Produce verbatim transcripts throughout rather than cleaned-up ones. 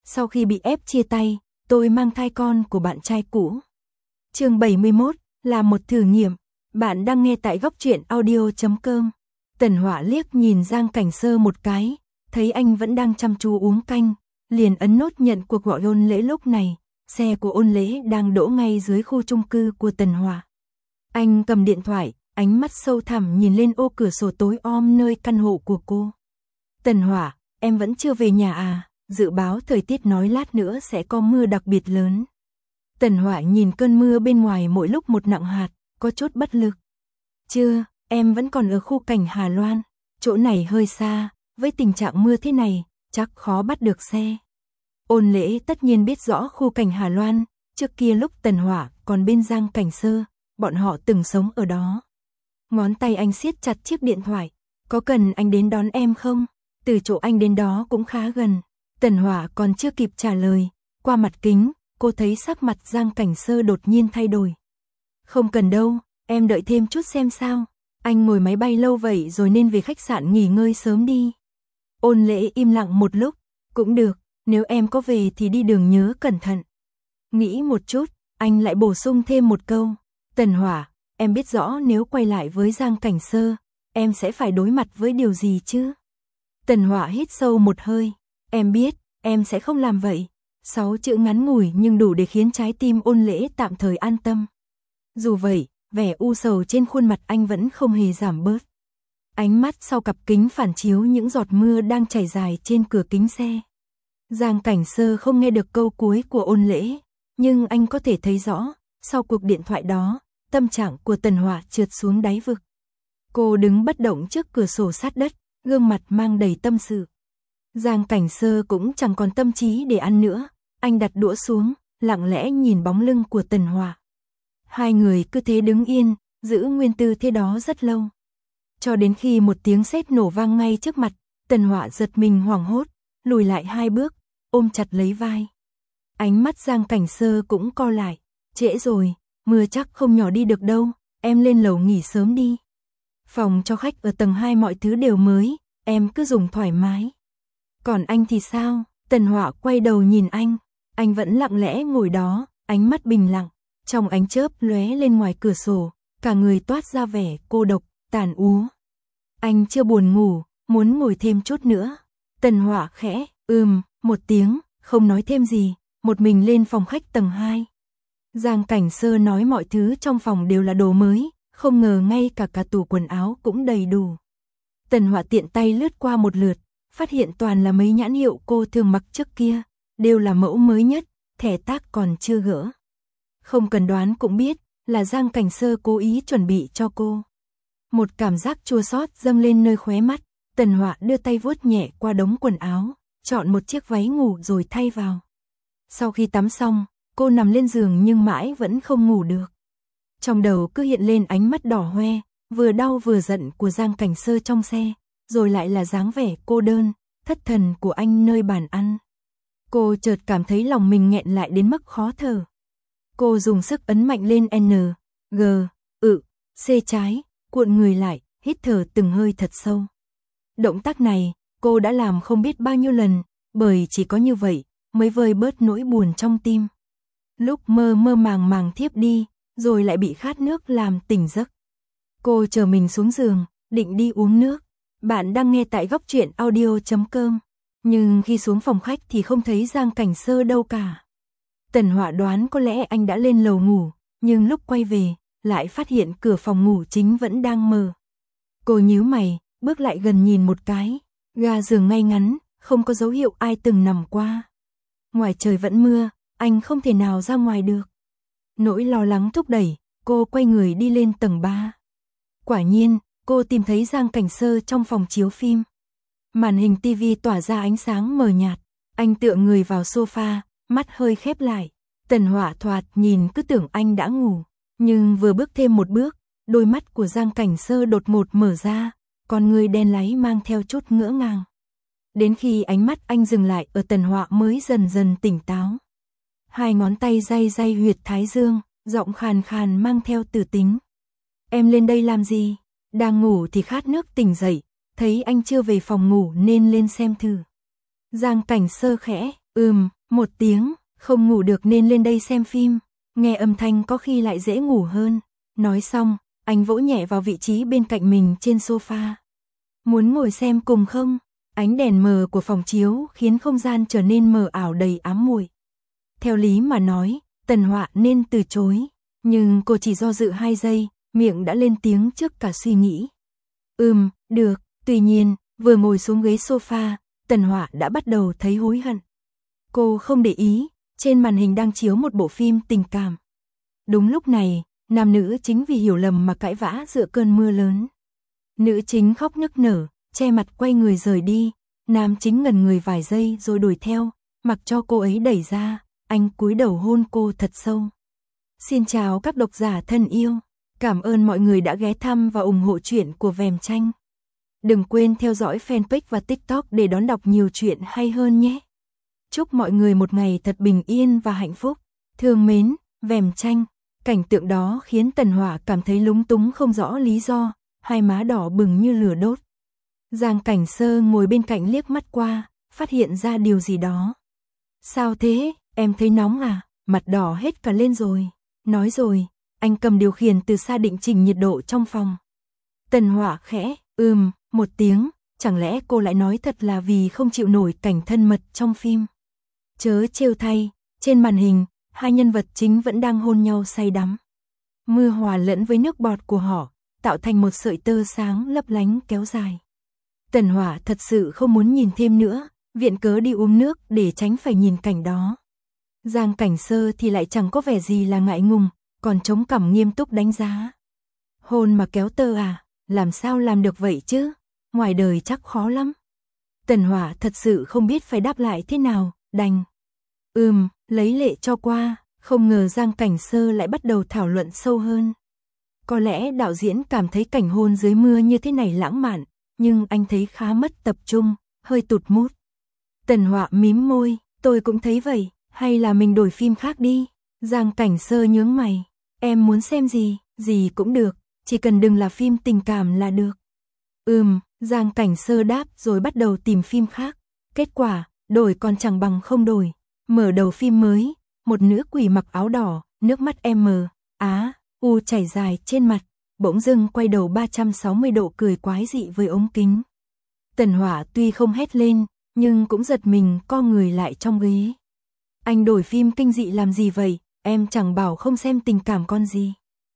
Sau khi bị ép chia tay, tôi mang thai con của bạn trai cũ. Chương bảy mươi mốt, là một thử nghiệm. Bạn đang nghe tại góc truyện audio chấm com. Tần Họa liếc nhìn Giang Cảnh Sơ một cái, thấy anh vẫn đang chăm chú uống canh, liền ấn nốt nhận cuộc gọi ôn lễ. Lúc này, xe của ôn lễ đang đỗ ngay dưới khu chung cư của Tần Họa. Anh cầm điện thoại, ánh mắt sâu thẳm nhìn lên ô cửa sổ tối om nơi căn hộ của cô. Tần Họa, em vẫn chưa về nhà à? Dự báo thời tiết nói lát nữa sẽ có mưa đặc biệt lớn. Tần Họa nhìn cơn mưa bên ngoài mỗi lúc một nặng hạt, có chút bất lực. Chưa, em vẫn còn ở khu cảnh Hà Loan, chỗ này hơi xa, với tình trạng mưa thế này, chắc khó bắt được xe. Ôn lễ tất nhiên biết rõ khu cảnh Hà Loan, trước kia lúc Tần Họa còn bên Giang Cảnh Sơ, bọn họ từng sống ở đó. Ngón tay anh siết chặt chiếc điện thoại, có cần anh đến đón em không? Từ chỗ anh đến đó cũng khá gần. Tần Họa còn chưa kịp trả lời, qua mặt kính, cô thấy sắc mặt Giang Cảnh Sơ đột nhiên thay đổi. Không cần đâu, em đợi thêm chút xem sao. Anh ngồi máy bay lâu vậy rồi nên về khách sạn nghỉ ngơi sớm đi. Ôn lễ im lặng một lúc, cũng được, nếu em có về thì đi đường nhớ cẩn thận. Nghĩ một chút, anh lại bổ sung thêm một câu. Tần Họa, em biết rõ nếu quay lại với Giang Cảnh Sơ, em sẽ phải đối mặt với điều gì chứ? Tần Họa hít sâu một hơi. Em biết, em sẽ không làm vậy. Sáu chữ ngắn ngủi nhưng đủ để khiến trái tim ôn lễ tạm thời an tâm. Dù vậy, vẻ u sầu trên khuôn mặt anh vẫn không hề giảm bớt. Ánh mắt sau cặp kính phản chiếu những giọt mưa đang chảy dài trên cửa kính xe. Giang Cảnh Sơ không nghe được câu cuối của ôn lễ, nhưng anh có thể thấy rõ, sau cuộc điện thoại đó, tâm trạng của Tần Họa trượt xuống đáy vực. Cô đứng bất động trước cửa sổ sát đất, gương mặt mang đầy tâm sự. Giang Cảnh Sơ cũng chẳng còn tâm trí để ăn nữa, anh đặt đũa xuống, lặng lẽ nhìn bóng lưng của Tần Họa. Hai người cứ thế đứng yên, giữ nguyên tư thế đó rất lâu. Cho đến khi một tiếng sét nổ vang ngay trước mặt, Tần Họa giật mình hoảng hốt, lùi lại hai bước, ôm chặt lấy vai. Ánh mắt Giang Cảnh Sơ cũng co lại, trễ rồi, mưa chắc không nhỏ đi được đâu, em lên lầu nghỉ sớm đi. Phòng cho khách ở tầng hai mọi thứ đều mới, em cứ dùng thoải mái. Còn anh thì sao? Tần Họa quay đầu nhìn anh, anh vẫn lặng lẽ ngồi đó, ánh mắt bình lặng, trong ánh chớp lóe lên ngoài cửa sổ, cả người toát ra vẻ cô độc, tàn úa. Anh chưa buồn ngủ, muốn ngồi thêm chút nữa. Tần Họa khẽ, ừm, một tiếng, không nói thêm gì, một mình lên phòng khách tầng hai. Giang Cảnh Sơ nói mọi thứ trong phòng đều là đồ mới, không ngờ ngay cả cả tủ quần áo cũng đầy đủ. Tần Họa tiện tay lướt qua một lượt, phát hiện toàn là mấy nhãn hiệu cô thường mặc trước kia, đều là mẫu mới nhất, thẻ tác còn chưa gỡ. Không cần đoán cũng biết, là Giang Cảnh Sơ cố ý chuẩn bị cho cô. Một cảm giác chua xót dâng lên nơi khóe mắt, Tần Họa đưa tay vuốt nhẹ qua đống quần áo, chọn một chiếc váy ngủ rồi thay vào. Sau khi tắm xong, cô nằm lên giường nhưng mãi vẫn không ngủ được. Trong đầu cứ hiện lên ánh mắt đỏ hoe, vừa đau vừa giận của Giang Cảnh Sơ trong xe, rồi lại là dáng vẻ cô đơn, thất thần của anh nơi bàn ăn. Cô chợt cảm thấy lòng mình nghẹn lại đến mức khó thở. Cô dùng sức ấn mạnh lên N, G, ự, C trái, cuộn người lại, hít thở từng hơi thật sâu. Động tác này, cô đã làm không biết bao nhiêu lần, bởi chỉ có như vậy mới vơi bớt nỗi buồn trong tim. Lúc mơ mơ màng màng thiếp đi, rồi lại bị khát nước làm tỉnh giấc. Cô chờ mình xuống giường, định đi uống nước. Bạn đang nghe tại góc truyện audio chấm com. Nhưng khi xuống phòng khách thì không thấy Giang Cảnh Sơ đâu cả. Tần Họa đoán có lẽ anh đã lên lầu ngủ, nhưng lúc quay về, lại phát hiện cửa phòng ngủ chính vẫn đang mở. Cô nhíu mày, bước lại gần nhìn một cái, ga giường ngay ngắn, không có dấu hiệu ai từng nằm qua. Ngoài trời vẫn mưa, anh không thể nào ra ngoài được. Nỗi lo lắng thúc đẩy, cô quay người đi lên tầng ba. Quả nhiên, cô tìm thấy Giang Cảnh Sơ trong phòng chiếu phim. Màn hình tivi tỏa ra ánh sáng mờ nhạt, anh tựa người vào sofa, mắt hơi khép lại. Tần Họa thoạt nhìn cứ tưởng anh đã ngủ, nhưng vừa bước thêm một bước, đôi mắt của Giang Cảnh Sơ đột ngột mở ra, con người đen láy mang theo chút ngỡ ngàng. Đến khi ánh mắt anh dừng lại ở Tần Họa mới dần dần tỉnh táo. Hai ngón tay day day huyệt thái dương, giọng khàn khàn mang theo từ tính. Em lên đây làm gì? Đang ngủ thì khát nước tỉnh dậy, thấy anh chưa về phòng ngủ nên lên xem thử. Giang Cảnh Sơ khẽ, ừm, Một tiếng, không ngủ được nên lên đây xem phim, nghe âm thanh có khi lại dễ ngủ hơn. Nói xong, anh vỗ nhẹ vào vị trí bên cạnh mình trên sofa. Muốn ngồi xem cùng không? Ánh đèn mờ của phòng chiếu khiến không gian trở nên mờ ảo đầy ám muội. Theo lý mà nói, Tần Họa nên từ chối, nhưng cô chỉ do dự hai giây, miệng đã lên tiếng trước cả suy nghĩ. Ừm, được, tuy nhiên, vừa ngồi xuống ghế sofa, Tần Họa đã bắt đầu thấy hối hận. Cô không để ý, trên màn hình đang chiếu một bộ phim tình cảm. Đúng lúc này, nam nữ chính vì hiểu lầm mà cãi vã giữa cơn mưa lớn. Nữ chính khóc nức nở, che mặt quay người rời đi, nam chính ngẩn người vài giây rồi đuổi theo, mặc cho cô ấy đẩy ra, anh cúi đầu hôn cô thật sâu. Xin chào các độc giả thân yêu, cảm ơn mọi người đã ghé thăm và ủng hộ truyện của Vèm Tranh. Đừng quên theo dõi fanpage và TikTok để đón đọc nhiều chuyện hay hơn nhé. Chúc mọi người một ngày thật bình yên và hạnh phúc. Thương mến, Vèm Tranh. Cảnh tượng đó khiến Tần Họa cảm thấy lúng túng không rõ lý do, hai má đỏ bừng như lửa đốt. Giang Cảnh Sơ ngồi bên cạnh liếc mắt qua, phát hiện ra điều gì đó. Sao thế, em thấy nóng à, mặt đỏ hết cả lên rồi. Nói rồi, anh cầm điều khiển từ xa định chỉnh nhiệt độ trong phòng. Tần Họa khẽ, ừm, một tiếng, chẳng lẽ cô lại nói thật là vì không chịu nổi cảnh thân mật trong phim. Chớ trêu thay, trên màn hình, hai nhân vật chính vẫn đang hôn nhau say đắm. Mưa hòa lẫn với nước bọt của họ, tạo thành một sợi tơ sáng lấp lánh kéo dài. Tần Họa thật sự không muốn nhìn thêm nữa, viện cớ đi uống nước để tránh phải nhìn cảnh đó. Giang Cảnh Sơ thì lại chẳng có vẻ gì là ngại ngùng, còn chống cằm nghiêm túc đánh giá. Hôn mà kéo tơ à, làm sao làm được vậy chứ, ngoài đời chắc khó lắm. Tần Họa thật sự không biết phải đáp lại thế nào, đành. Ừm, lấy lệ cho qua, không ngờ Giang Cảnh Sơ lại bắt đầu thảo luận sâu hơn. Có lẽ đạo diễn cảm thấy cảnh hôn dưới mưa như thế này lãng mạn, nhưng anh thấy khá mất tập trung, hơi tụt mood. Tần Họa mím môi, tôi cũng thấy vậy, hay là mình đổi phim khác đi. Giang Cảnh Sơ nhướng mày, em muốn xem gì, gì cũng được, chỉ cần đừng là phim tình cảm là được. Ừm, Giang Cảnh Sơ đáp rồi bắt đầu tìm phim khác. Kết quả, đổi còn chẳng bằng không đổi. Mở đầu phim mới, một nữ quỷ mặc áo đỏ, nước mắt em mờ, á, u chảy dài trên mặt, bỗng dưng quay đầu ba trăm sáu mươi độ cười quái dị với ống kính. Tần Họa tuy không hét lên, nhưng cũng giật mình co người lại trong ghế. Anh đổi phim kinh dị làm gì vậy, em chẳng bảo không xem tình cảm con gì.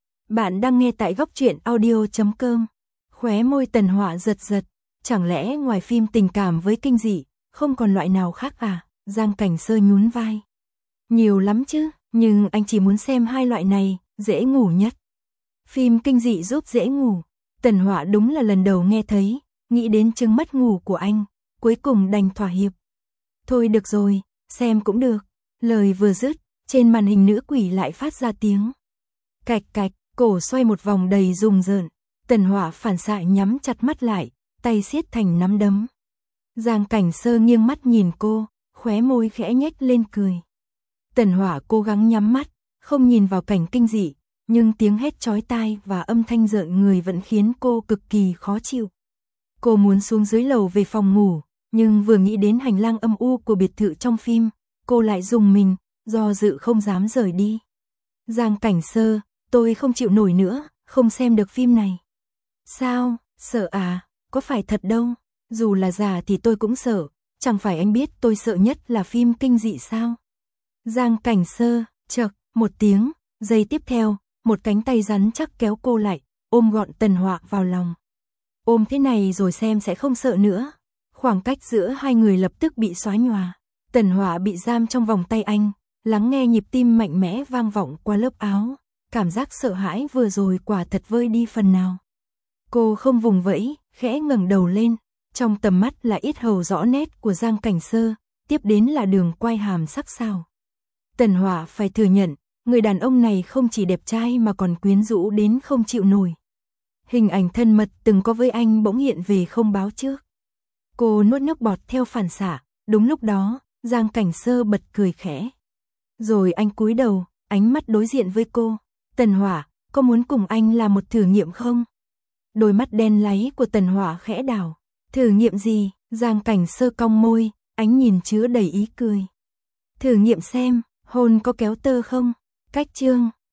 Bạn đang nghe tại góc truyện audio chấm com. Khóe môi Tần Họa giật giật, chẳng lẽ ngoài phim tình cảm với kinh dị, không còn loại nào khác à? Giang Cảnh Sơ nhún vai. Nhiều lắm chứ, nhưng anh chỉ muốn xem hai loại này, dễ ngủ nhất. Phim kinh dị giúp dễ ngủ. Tần Họa đúng là lần đầu nghe thấy, nghĩ đến chứng mất ngủ của anh, cuối cùng đành thỏa hiệp. Thôi được rồi, xem cũng được. Lời vừa dứt, trên màn hình nữ quỷ lại phát ra tiếng cạch cạch, cổ xoay một vòng đầy rùng rợn. Tần Họa phản xạ nhắm chặt mắt lại, tay siết thành nắm đấm. Giang Cảnh Sơ nghiêng mắt nhìn cô, khóe môi khẽ nhếch lên cười. Tần Họa cố gắng nhắm mắt, không nhìn vào cảnh kinh dị, nhưng tiếng hét chói tai và âm thanh rợn người vẫn khiến cô cực kỳ khó chịu. Cô muốn xuống dưới lầu về phòng ngủ, nhưng vừa nghĩ đến hành lang âm u của biệt thự trong phim, cô lại rùng mình, do dự không dám rời đi. Giang Cảnh Sơ, tôi không chịu nổi nữa, không xem được phim này. Sao, sợ à, có phải thật đâu, dù là giả thì tôi cũng sợ, chẳng phải anh biết tôi sợ nhất là phim kinh dị sao? Giang Cảnh Sơ, chậc, một tiếng, giây tiếp theo, một cánh tay rắn chắc kéo cô lại, ôm gọn Tần Họa vào lòng. Ôm thế này rồi xem sẽ không sợ nữa. Khoảng cách giữa hai người lập tức bị xóa nhòa. Tần Họa bị giam trong vòng tay anh, lắng nghe nhịp tim mạnh mẽ vang vọng qua lớp áo. Cảm giác sợ hãi vừa rồi quả thật vơi đi phần nào. Cô không vùng vẫy, khẽ ngẩng đầu lên. Trong tầm mắt là yết hầu rõ nét của Giang Cảnh Sơ, tiếp đến là đường quai hàm sắc sảo. Tần Họa phải thừa nhận, người đàn ông này không chỉ đẹp trai mà còn quyến rũ đến không chịu nổi. Hình ảnh thân mật từng có với anh bỗng hiện về không báo trước. Cô nuốt nước bọt theo phản xạ, đúng lúc đó, Giang Cảnh Sơ bật cười khẽ. Rồi anh cúi đầu, ánh mắt đối diện với cô. Tần Họa, có muốn cùng anh làm một thử nghiệm không? Đôi mắt đen láy của Tần Họa khẽ đảo. Thử nghiệm gì? Giang Cảnh Sơ cong môi, ánh nhìn chứa đầy ý cười. Thử nghiệm xem, hôn có kéo tơ không? Cách chương